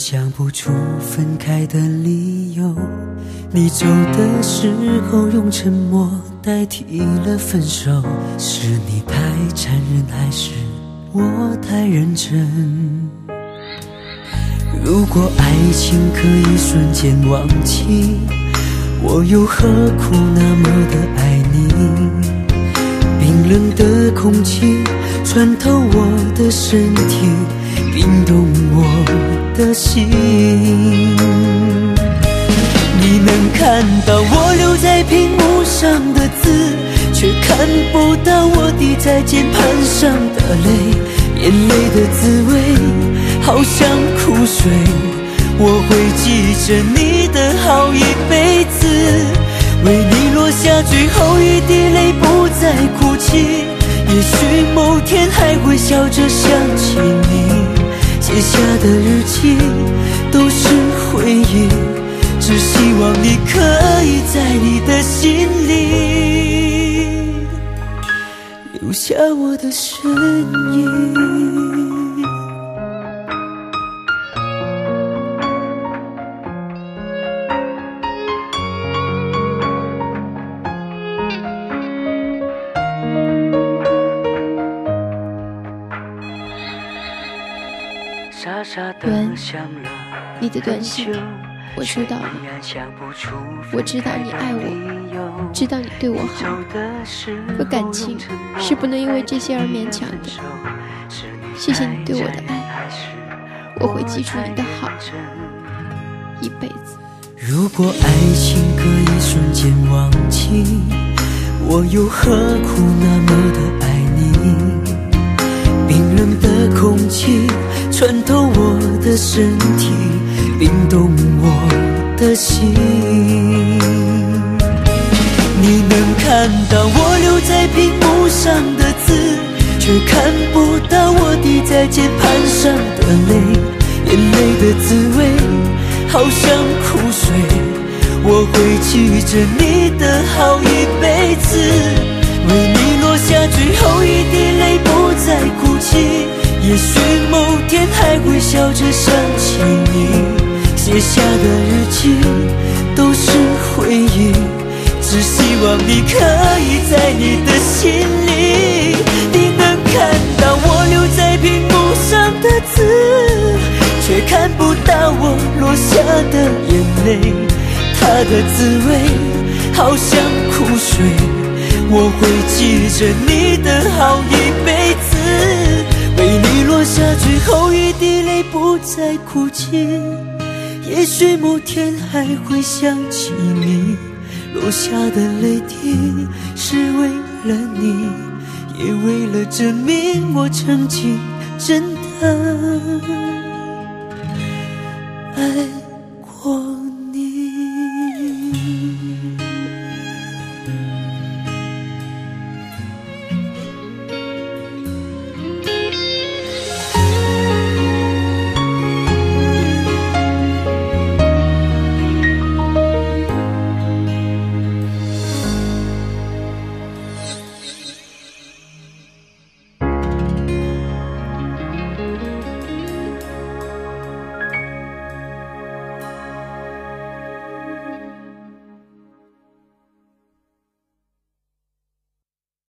想不出分开的理由，你走的时候用沉默代替了分手，是你太残忍还是我太认真？如果爱情可以瞬间忘记，我又何苦那么的爱你？冰冷的空气穿透我的身体，冰冻我的心。你能看到我留在屏幕上的字，却看不到我滴在键盘上的泪。眼泪的滋味好像苦水，我会记着你的好一辈子，为你落下最后一滴泪，不再哭泣。也许某天还会笑着想起你，写下的日记都是回忆，只希望你可以在你的心里留下我的身影。 袁，你的短信我收到了，我知道你爱我，知道你对我好，可感情是不能因为这些而勉强的。谢谢你对我的爱，我会记住你的好一辈子。 如果爱情可以瞬间忘记，我又何苦那么的爱你？冰冷的空气穿透我的身体，冰冻我的心。你能看到我留在屏幕上的字，却看不到我滴在键盘上的泪。眼泪的滋味好像苦水，我会记着你的好一辈子，为你落下最后一滴泪，不再哭泣。也许某天还会笑着想起你，写下的日记都是回忆，只希望你可以在你的心里。你能看到我留在屏幕上的字，却看不到我落下的眼泪。它的滋味好像苦水，我会记着你的好一辈子，为你落下最后一滴泪，不再哭泣。也许某天还会想起你，落下的泪滴是为了你，也为了证明我曾经真的爱过